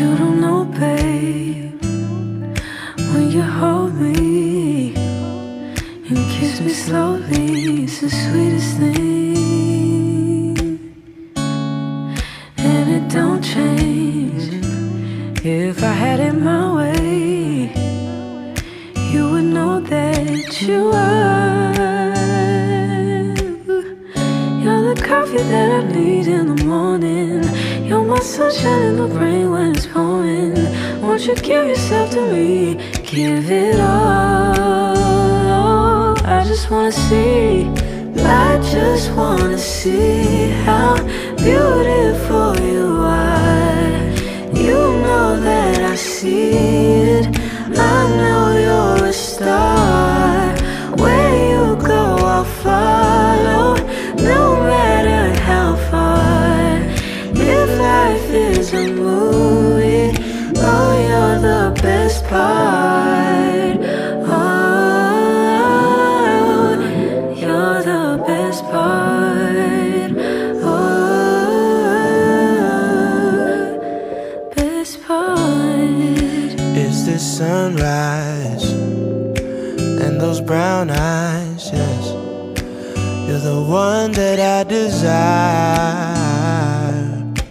You don't know, babe, when you hold me and kiss me slowly, it's the sweetest thing. And it don't change. If I had it my way, you would know that you are. You're the coffee that I need in the morning. You're my sunshine in the rain when it's pouring. Won't you give yourself to me? Give it all. I just wanna see, I just wanna see how beautiful you are. You know that I see it. I know you're a star. Where you go, I'll follow, no matter how far. If life is a movie, oh, you're the best part. Oh, you're the best part. Oh, best part. It's the sunrise and those brown eyes, yes. You're the one that I desire.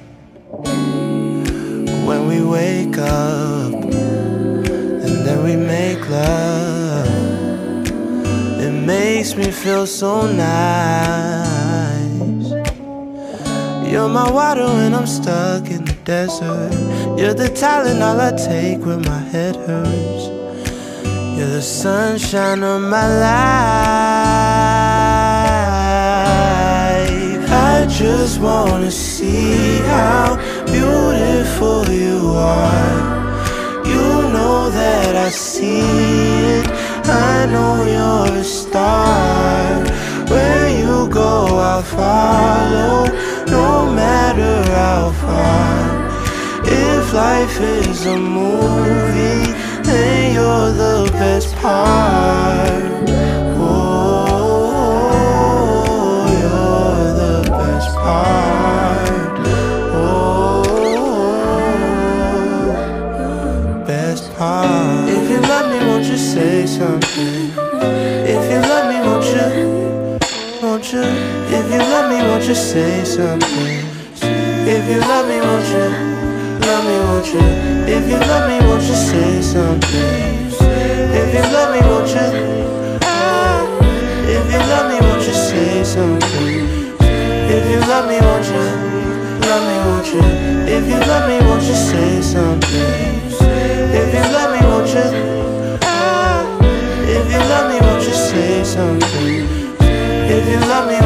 When we wake up and then we make love, it makes me feel so nice. You're my water when I'm stuck in the desert. You're the Tylenol I take when my head hurts. You're the sunshine of my life. I just wanna see how beautiful you are. You know that I see it. I know you're a star. Where you go, I'll follow, no matter how far. If life is a movie, then you're the best part. Oh, you're the best part. Oh, best part. If you love me, won't you say something? If you love me, won't you? Won't you? If you love me, won't you say something? If you love me, won't you? Love me, won't you? If you love me, won't you say something? If you love me, won't you? If you love me, won't you say something? If you love me, won't you? Love me, won't you? If you love me, won't you say something? If you love me, won't you? If you love me, won't you say something? If you love me,